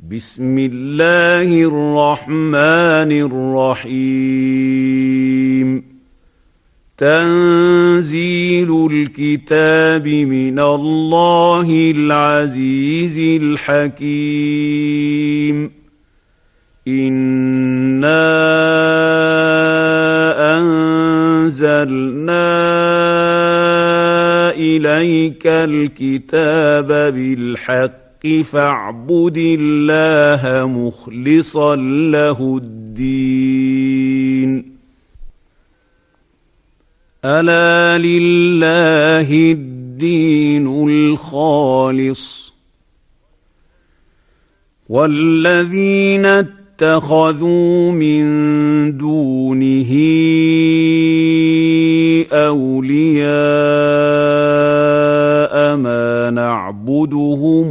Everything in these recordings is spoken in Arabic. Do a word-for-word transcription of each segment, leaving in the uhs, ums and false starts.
بسم الله الرحمن الرحيم. تنزيل الكتاب من الله العزيز الحكيم. إنا أنزلنا إليك الكتاب بالحق فاعبد الله مخلصا له الدين. ألا لله الدين الخالص والذين اتخذوا من دونه أولياء ما نعبدهم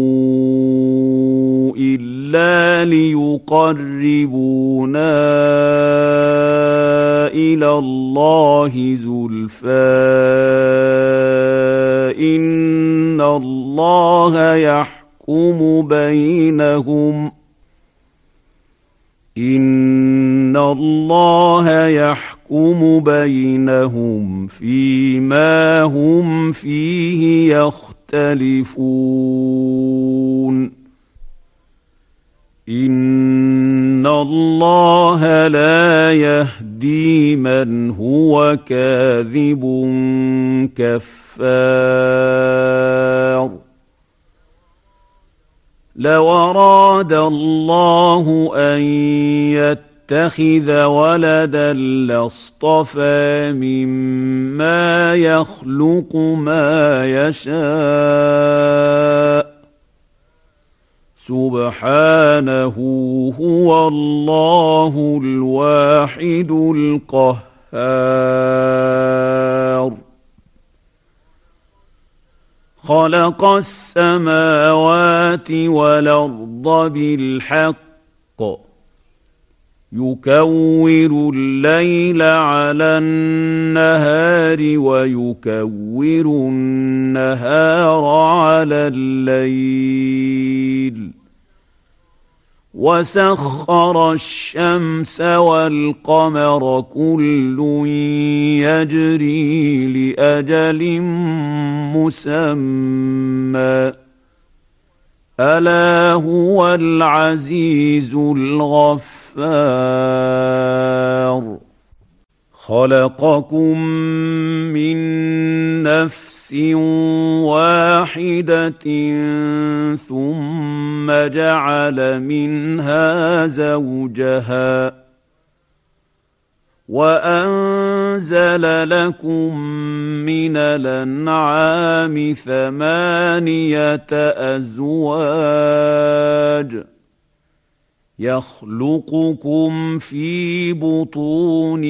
إلا ليقربونا إلى الله زلفى إن الله يحكم بينهم إن الله يحكم بينهم فيما هم فيه يختلفون. إن الله لا يهدي من هو كاذب كفار. لو أراد الله أن يتخذ ولدا لاصطفى مما يخلق ما يشاء سبحانه هو الله الواحد القهار. خلق السماوات والأرض بالحق يكور الليل على النهار ويكور النهار على الليل وسخر الشمس والقمر كل يجري لأجل مسمى ألا هو العزيز الغفار. خلقكم من نفس واحدة ثم جعل منها زوجها وأنزل لكم من الأنعام ثمانية أزواج يخلقكم في بطون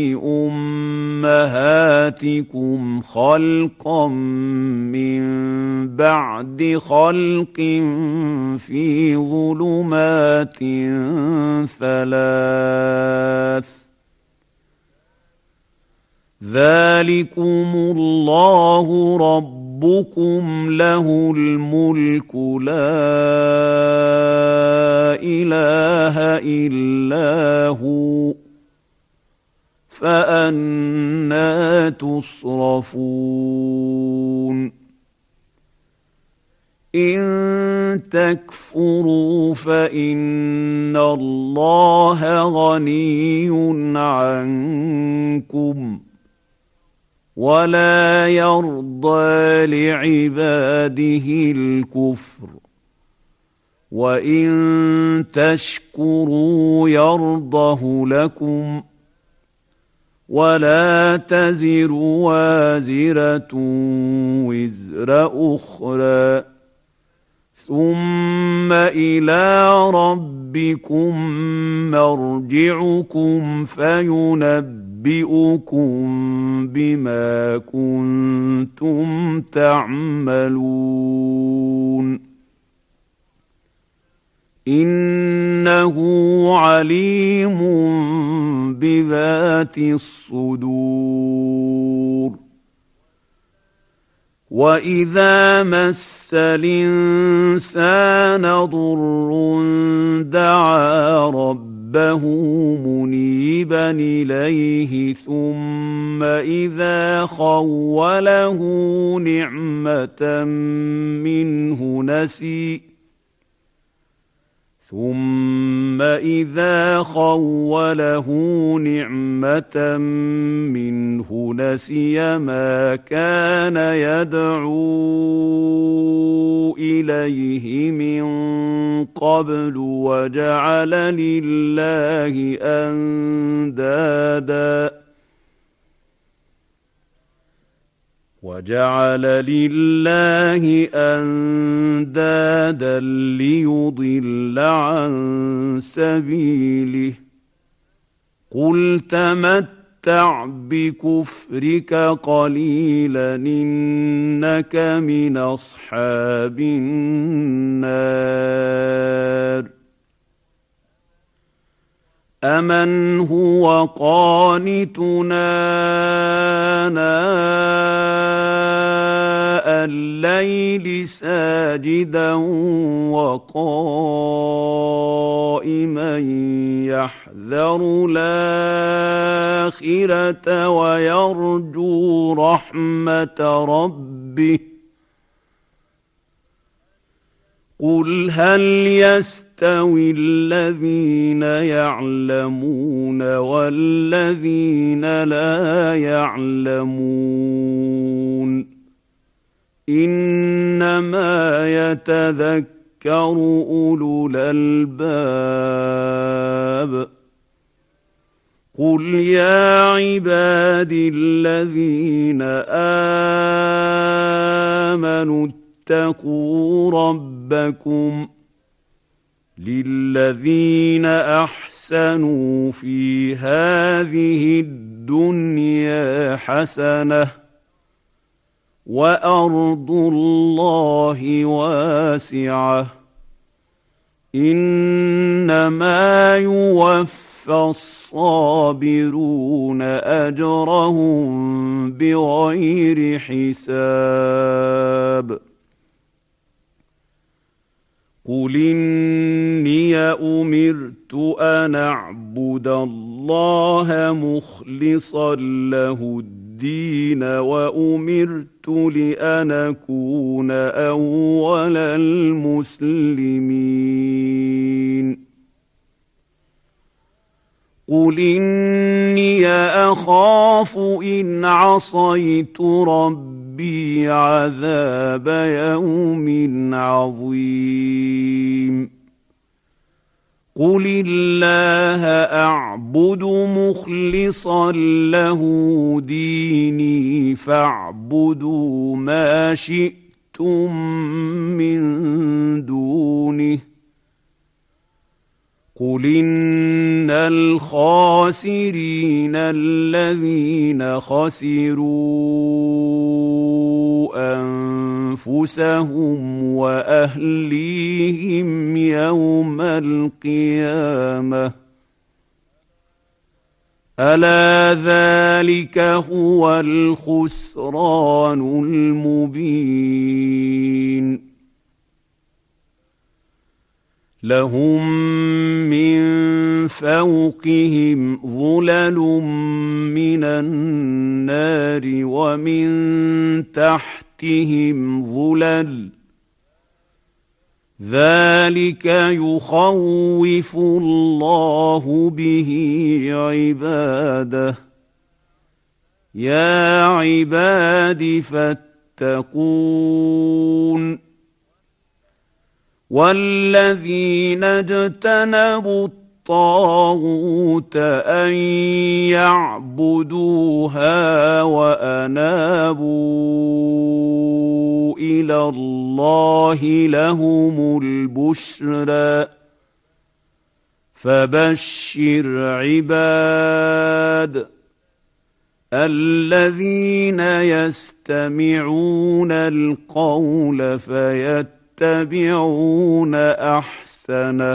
أمهاتكم خلقا من بعد خلق في ظلمات ثلاث ذلكم الله ربكم له الملك لا إله إلا هو فأنى تصرفون. إن تكفروا فإن الله غني عنكم ولا يرضى لعباده الكفر وإن تشكروا يرضه لكم ولا تزر وازرة وزر أخرى ثم إلى ربكم مرجعكم فينبئكم بما كنتم تعملون. إنه عليم بذات الصدور. وإذا مس الإنسان ضر ربه منيبا إليه ثم إذا خوله نعمة منه نسي ثم إذا خوله نعمة منه نسي ما كان يدعو إليه من قبل وجعل لله أندادا وجعل لله أندادا ليضل عن سبيله قل تمتع بكفرك قليلا إنك من أصحاب النار أمن هو قانتنا آناء الليل ساجدا وقائما يحذر الآخرة ويرجو رحمة ربه قل هل يستوي الذين يعلمون والذين لا يعلمون إنما يتذكر أولو الألباب قل يا عبادي الذين آمنوا اتقوا ربكم للذين أحسنوا في هذه الدنيا حسنة وأرض الله واسعة إنما يوفى الصابرون أجرهم بغير حساب قل إني أمرت أن أعبد الله مخلصا له الدين وأمرت لأن أكون أول المسلمين قل إني أخاف إن عصيت ربي عذاب يوم عظيم قل الله أعبد مخلصا له ديني فاعبدوا ما شئتم من دونه قل إن الخاسرين الذين خسروا أنفسهم وأهليهم يوم القيامة ألا ذلك هو الخسران المبين لهم من فوقهم ظلل من النار ومن تحتهم ظلل ذلك يخوف الله به عباده يا عباد فاتقون والذين اجتنبوا الطاغوت أن يعبدوها وأنابوا إلى الله لهم البشرى فبشر عباد الذين يستمعون القول فيتبعون يتبعون أحسنه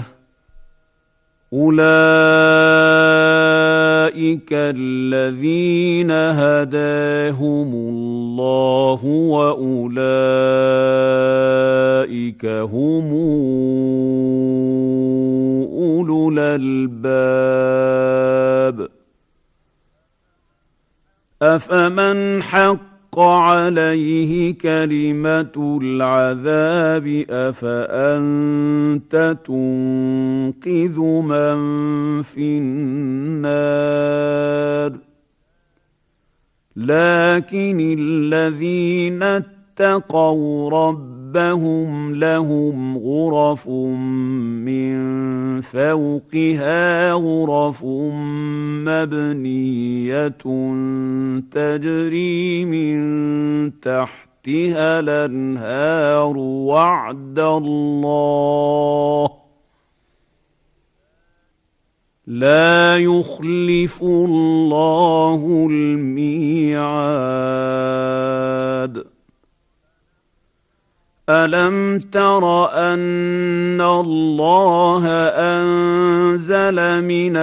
أولئك الذين هداهم الله وأولئك هم أولو الألباب أفمن حق عليه كلمة العذاب أفأنت تنقذ من في النار لكن الذين اتقوا ربهم لهم غرف من فوقها غرف مبنية تجري من تحتها الأنهار وعد الله لا يخلف الله الميعاد ألم تر أن الله أنزل من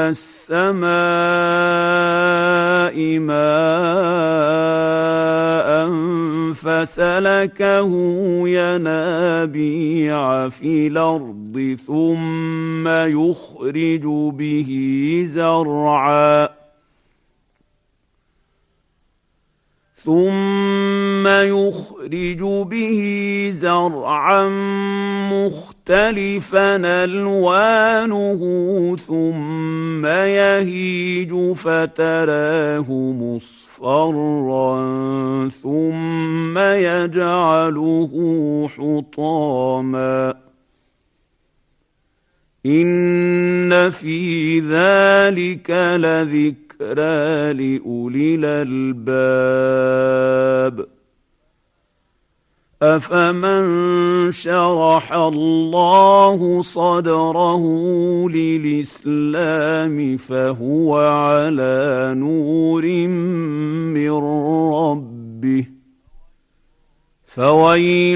السماء ماء فسلكه ينابيع في الأرض ثم يخرج به زرعا ثم يخرج به زرعا مختلفا ألوانه ثم يهيج فتراه مصفرا ثم يجعله حطاما إن في ذلك لذكر ذكرى لأولي الألباب أفمن شرح الله صدره للإسلام فهو على نور من ربه فويل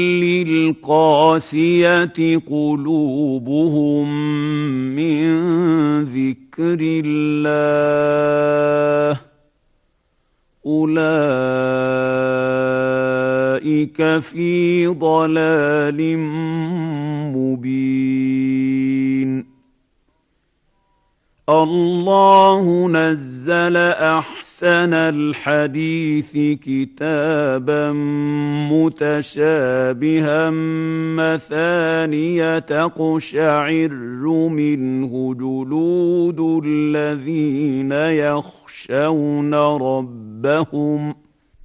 للقاسية قلوبهم من ذكر الله أولئك في ضلال مبين الله نزل أحسن الحديث كتابا متشابها مثانية تقشعر منه جلود الذين يخشون ربهم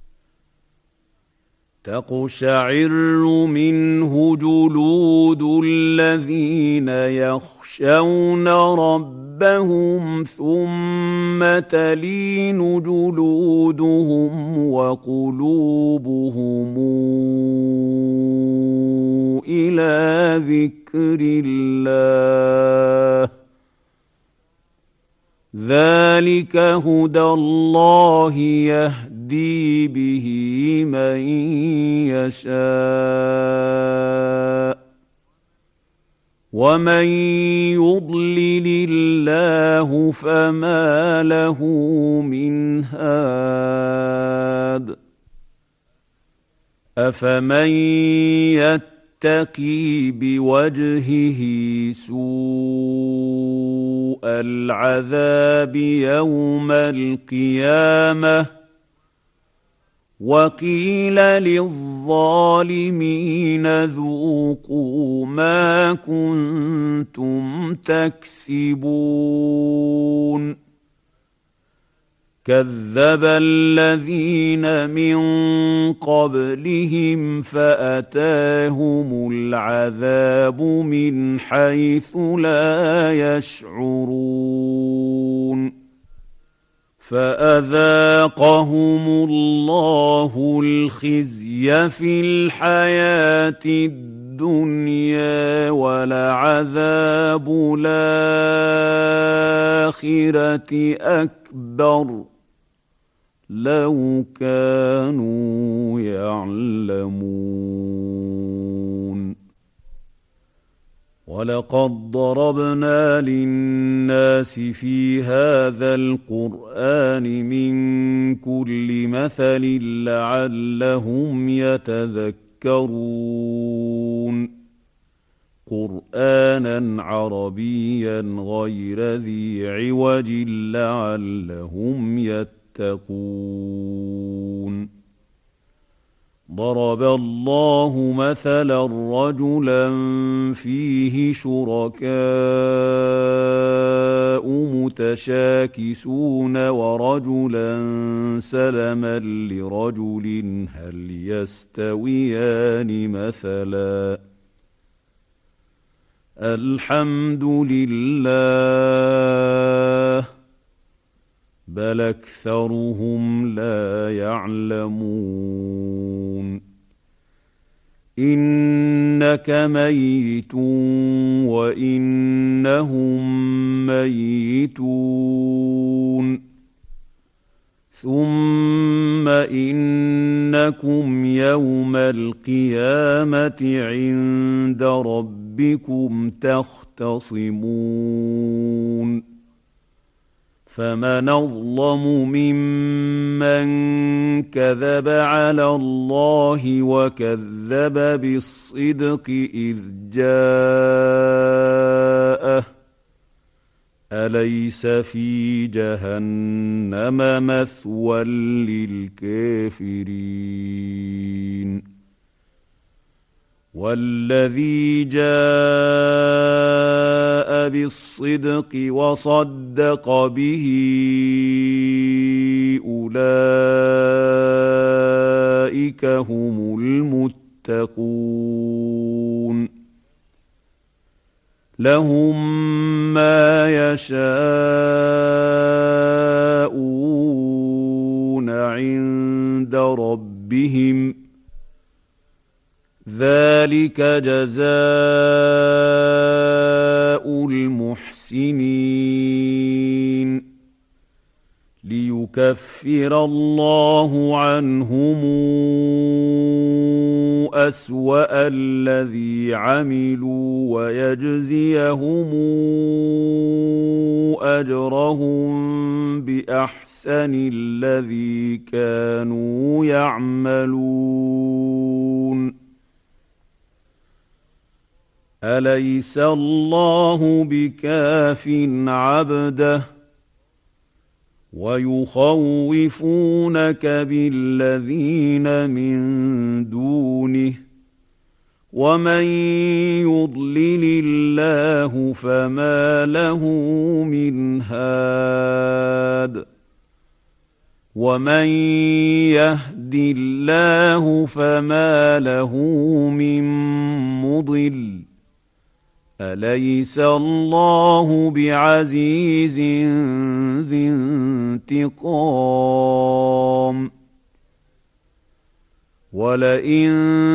تقشعر منه جلود الذين يخشون ربهم ثم تلين جلودهم وقلوبهم إلى ذكر الله ذلك هدى الله يهدي به من يشاء ومن يضلل الله فما له من هاد أفمن يتقي بوجهه سوء العذاب يوم القيامة وقيل للظالمين ذوقوا ما كنتم تكسبون كذب الذين من قبلهم فأتاهم العذاب من حيث لا يشعرون فأذاقهم الله الخزي في الحياة الدنيا ولعذاب الآخرة أكبر لو كانوا يعلمون ولقد ضربنا للناس في هذا القرآن من كل مثل لعلهم يتذكرون قرآنا عربيا غير ذي عوج لعلهم يتقون ضرب الله مثلا رجلا فيه شركاء متشاكسون ورجلا سلما لرجل هل يستويان مثلا الحمد لله بل أكثرهم لا يعلمون إنك ميت وإنهم ميتون ثم إنكم يوم القيامة عند ربكم تختصمون فمن أظلم ممن كذب على الله وكذب بالصدق إذ جاءه أليس في جهنم مثوى للكافرين والذي جاء بالصدق وصدق به أولئك هم المتقون لهم ما يشاءون عند ربهم ذلك جزاء المحسنين ليكفر الله عنهم أسوأ الذي عملوا ويجزيهم أجرهم بأحسن الذي كانوا يعملون أليس الله بكاف عبده ويخوفونك بالذين من دونه ومن يضلل الله فما له من هاد ومن يهد الله فما له من مضل أليس الله بعزيز ذي انتقام ولئن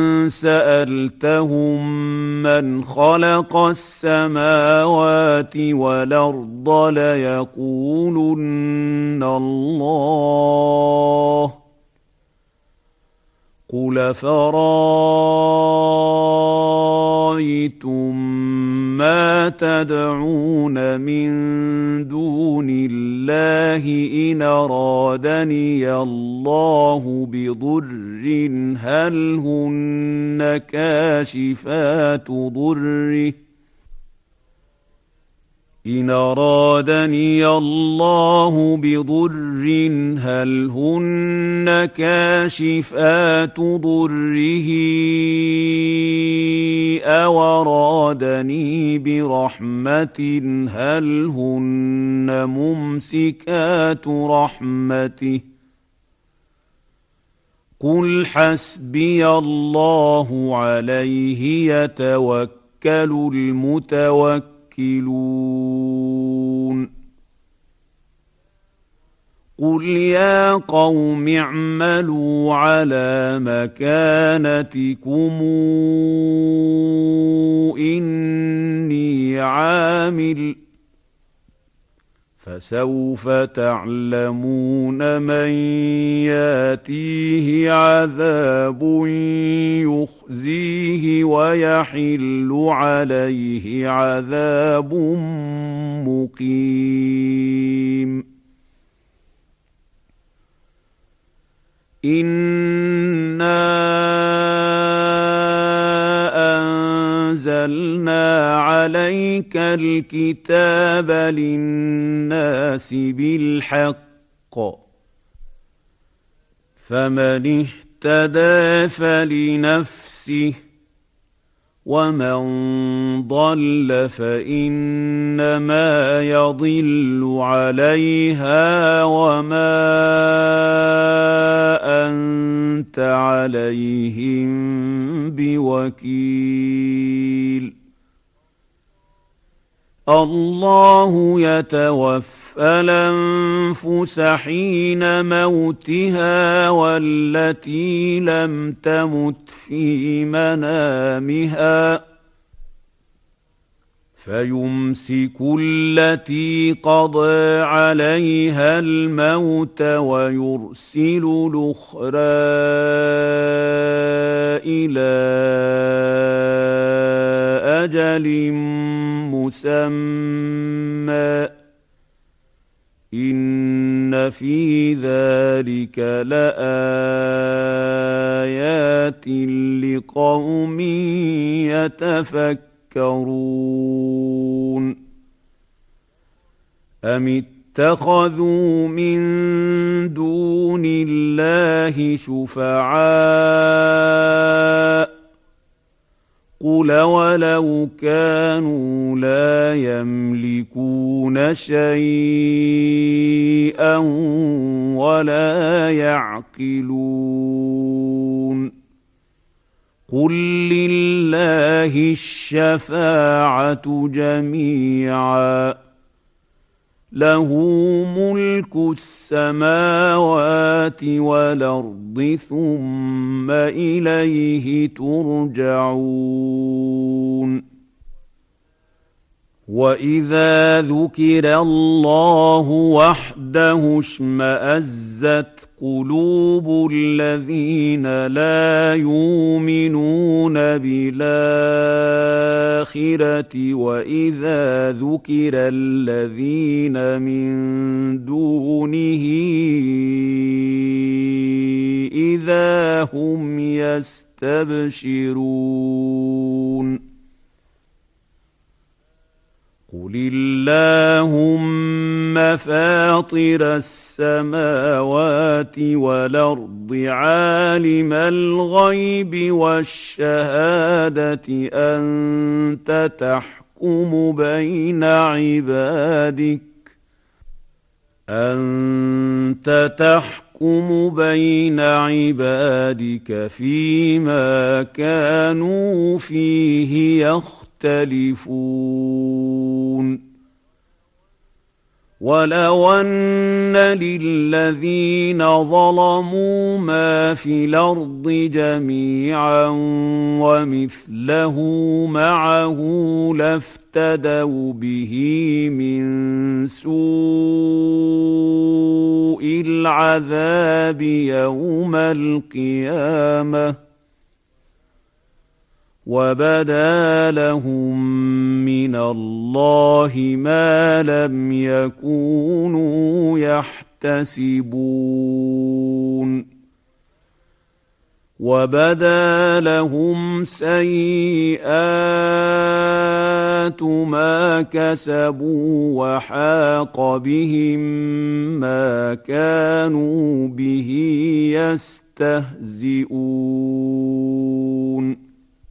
سألتهم من خلق السماوات والأرض ليقولن الله قل فرأيتم ما تدعون من دون الله إن أرادني الله بضر هل هن كاشفات ضره إن أرادني الله بضر هل هن كاشفات ضره أو أرادني برحمة هل هن ممسكات رحمته قل حسبي الله عليه يتوكل المتوكلون قل يا قوم اعملوا على مكانتكم إني عامل فسوف تعلمون من ياتيه عذاب يخزيه ويحل عليه عذاب مقيم إنا أنزلنا أنزلنا عليك الكتاب للناس بالحق فمن اهتدى فلنفسه ومن ضل فإنما يضل عليها وما أنت عليهم بوكيل الله يتوفى الأنفس حين موتها والتي لم تمت في منامها فيمسك التي قضى عليها الموت ويرسل الأخرى إلى أجل مسمى إن في ذلك لآيات لقوم يتفكرون أم اتخذوا من دون الله شفعاء قل ولو كانوا لا يملكون شيئا ولا يعقلون قل لله الشفاعة جميعا له ملك السماوات والأرض ثم إليه ترجعون وإذا ذكر الله وحده اشمأزت قلوب الذين لا يؤمنون بالآخرة وإذا ذكر الذين من دونه إذا هم يستبشرون قل اللهم فاطر السماوات والأرض عالم الغيب والشهادة أنت تحكم بين عبادك أنت تحكم بين عبادك فيما كانوا فيه يختلفون ولو أن للذين ظلموا ما في الأرض جميعا ومثله معه لافتدوا به من سوء العذاب يوم القيامة وبدا لهم من الله ما لم يكونوا يحتسبون وبدا لهم سيئات ما كسبوا وحاق بهم ما كانوا به يستهزئون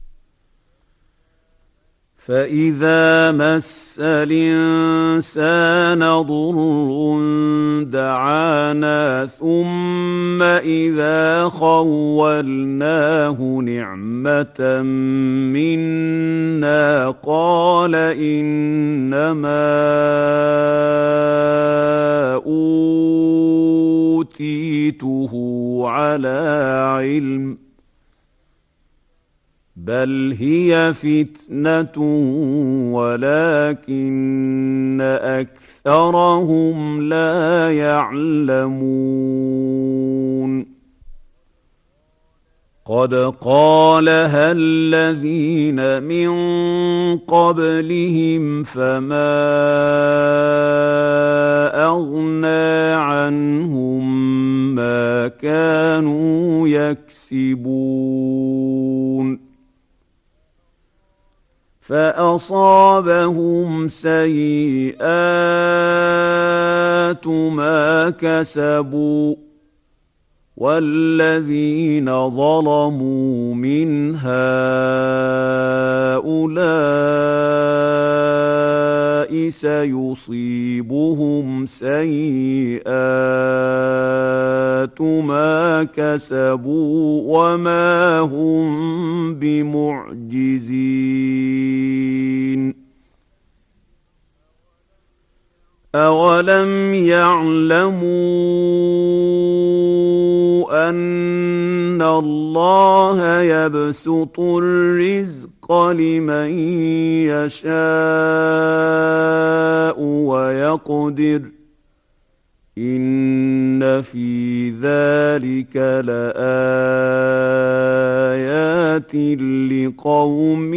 فإذا مس الإنسان ضر دعانا ثم إذا خولناه نعمة منا قال إنما أوتيته على علم بل هي فتنة ولكن أكثرهم لا يعلمون قد قالها الذين من قبلهم فما أغنى عنهم ما كانوا يكسبون فأصابهم سيئات ما كسبوا والذين ظلموا من هؤلاء سيصيبهم سيئات ما كسبوا وما هم بمعجزين. أولم يعلموا أن الله يبسط الرزق لمن يشاء ويقدر إن في ذلك لآيات لقوم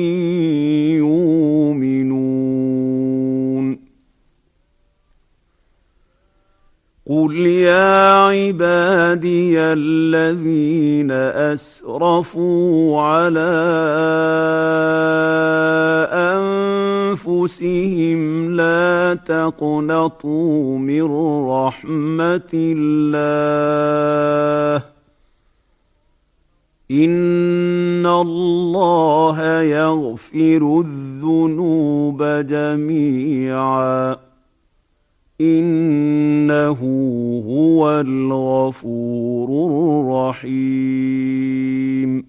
يؤمنون. قل يا عبادي الذين أسرفوا على أنفسهم لا تقنطوا من رحمة الله إن الله يغفر الذنوب جميعا إنه هو الغفور الرحيم.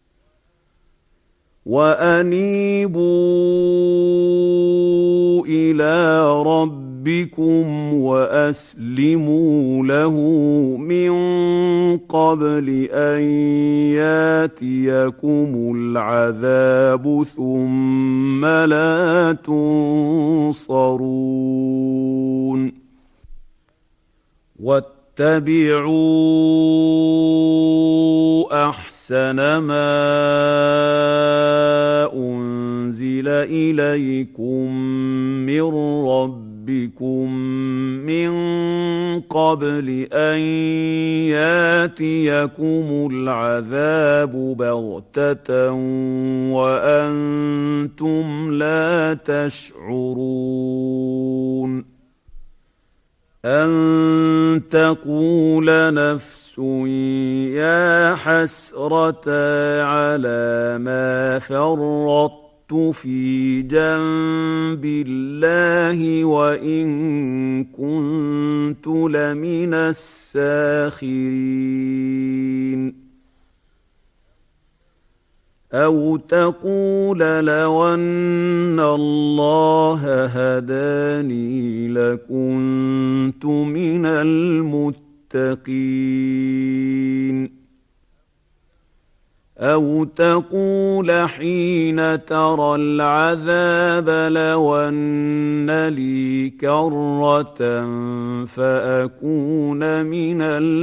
وأنيبوا إلى ربكم وأسلموا له من قبل أن ياتيكم العذاب ثم لا تنصرون. واتبعوا أحسن ما أنزل إليكم من ربكم من قبل أن ياتيكم العذاب بغتة وأنتم لا تشعرون. أن تقول نفس يا حسرة على ما فرطت في جنب الله وإن كنت لمن الساخرين. أو تقول لو أن الله هداني لكنت من المتقين. أو تقول حين ترى العذاب لو أن لي كرة فأكون من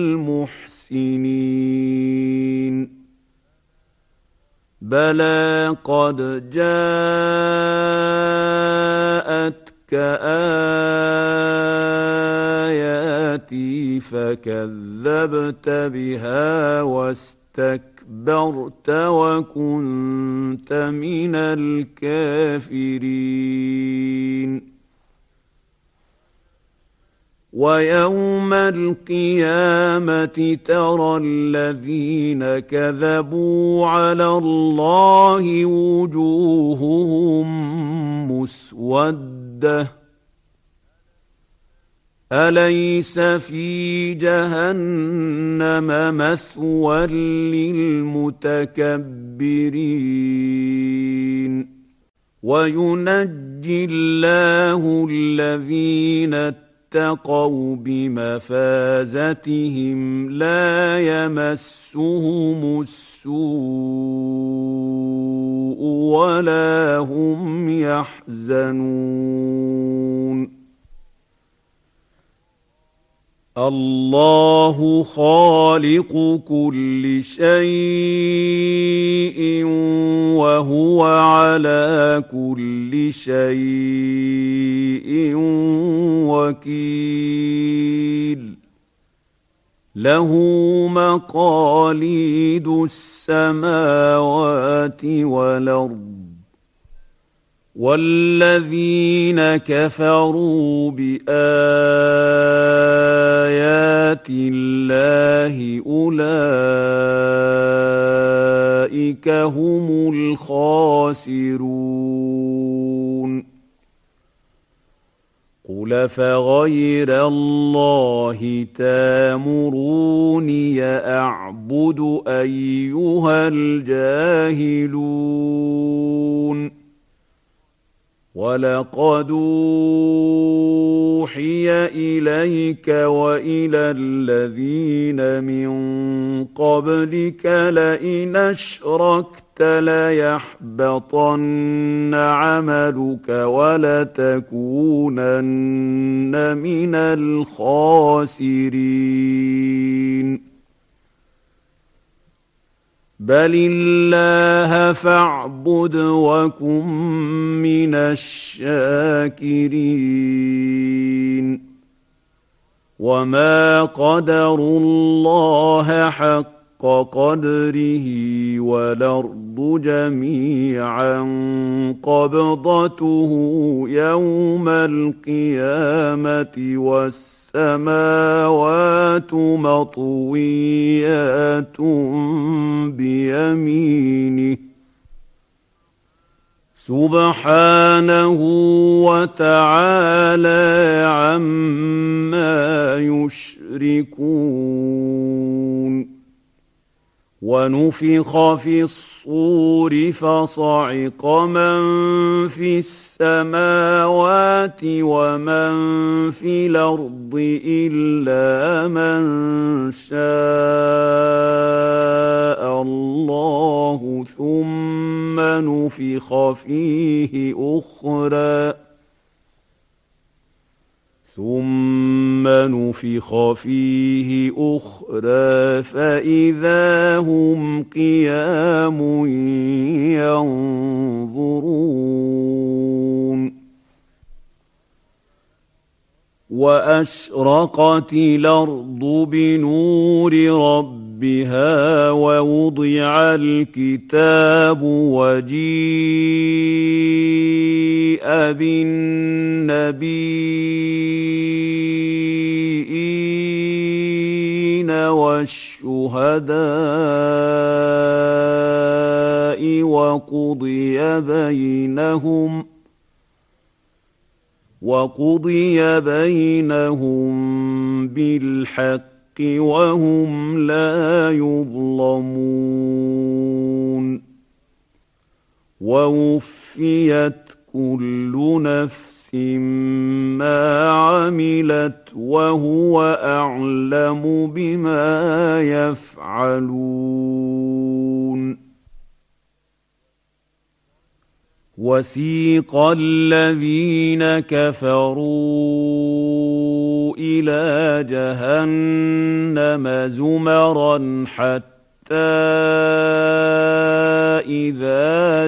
المحسنين. بلى قد جاءتك آياتي فكذبت بها واستكبرت وكنت من الكافرين. ويوم القيامة ترى الذين كذبوا على الله وجوههم مسودة أليس في جهنم مثوى للمتكبرين. وينجي الله الذين اتقوا بمفازتهم لا يمسهم السوء ولا هم يحزنون. الله خالق كل شيء وهو على كل شيء وكيل. له مقاليد السماوات والأرض والذين كفروا بآيات الله أولئك هم الخاسرون قل فغير الله تامروني أعبد أيها الجاهلون ولقد أوحي إليك وإلى الذين من قبلك لئن أشركت ليحبطن عملك ولتكونن من الخاسرين بل الله فاعبد وكن من الشاكرين وما قدروا الله حق قدره والأرض جميعا قبضته يوم القيامة والسماوات مطويات بيمينه سبحانه وتعالى عما يشركون ونفخ في الصور فصعق من في السماوات ومن في الأرض إلا من شاء الله ثم نفخ فيه أخرى ثم نفخ فيه أخرى فإذا هم قيام ينظرون وأشرقت الأرض بنور ربها ووضع الكتاب وجيء بالنبيين والشهداء وقضي بينهم وقضي بينهم بالحق وهم لا يظلمون ووفيت كل نفس ما عملت وهو أعلم بما يفعلون وسيق الذين كفروا إلى جهنم زمرا حتى إذا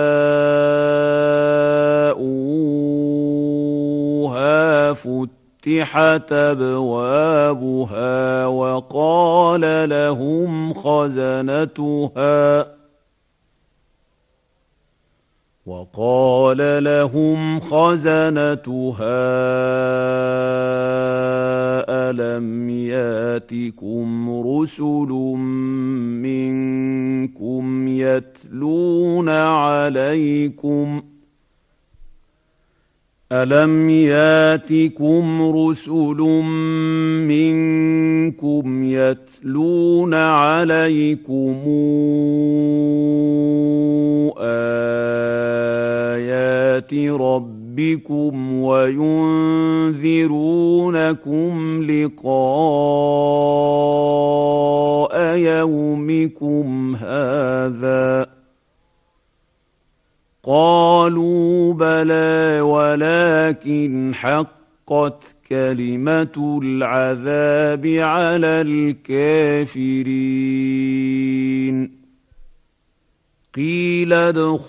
جاءوها فتحت أبوابها وقال لهم خزنتها وقال لهم خزنتها ألم ياتكم رسل منكم يتلون عليكم ألم ياتكم رسل منكم يتلون عليكم آيات ربكم وينذرونكم لقاء يومكم هذا قالوا بلى ولكن حقت كلمة العذاب على الكافرين قيل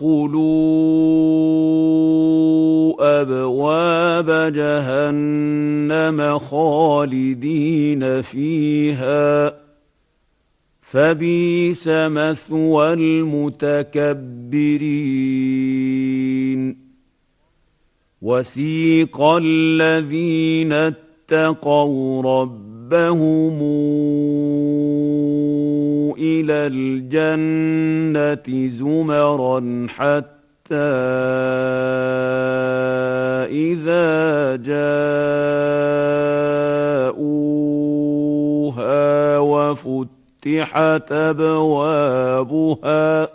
ادخلوا أبواب جهنم خالدين فيها فبئس مثوى المتكبرين وسيق الذين اتقوا ربهم إلى الجنة زمرا حتى إذا جاءوها وفتحت أبوابها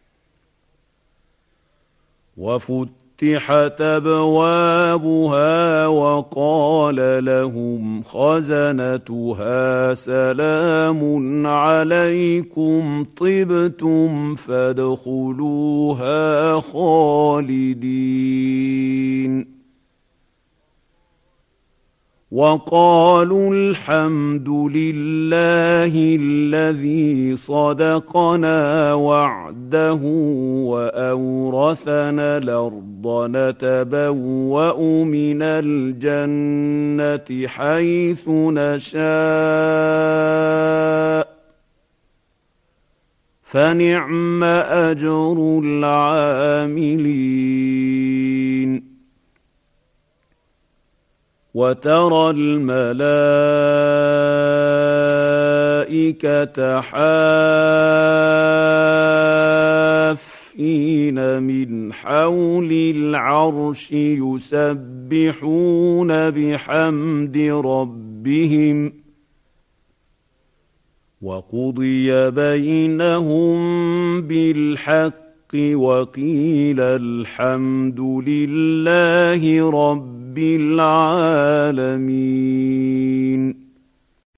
وفتحت أبوابها وقال لهم خزنتها سلام عليكم طبتم فادخلوها خالدين وقالوا الحمد لله الذي صدقنا وعده وأورثنا الأرض نتبوأ من الجنة حيث نشاء فنعم أجر العاملين وترى الملائكة حافين من حول العرش يسبحون بحمد ربهم وقضي بينهم بالحق وقيل الحمد لله رب العالمين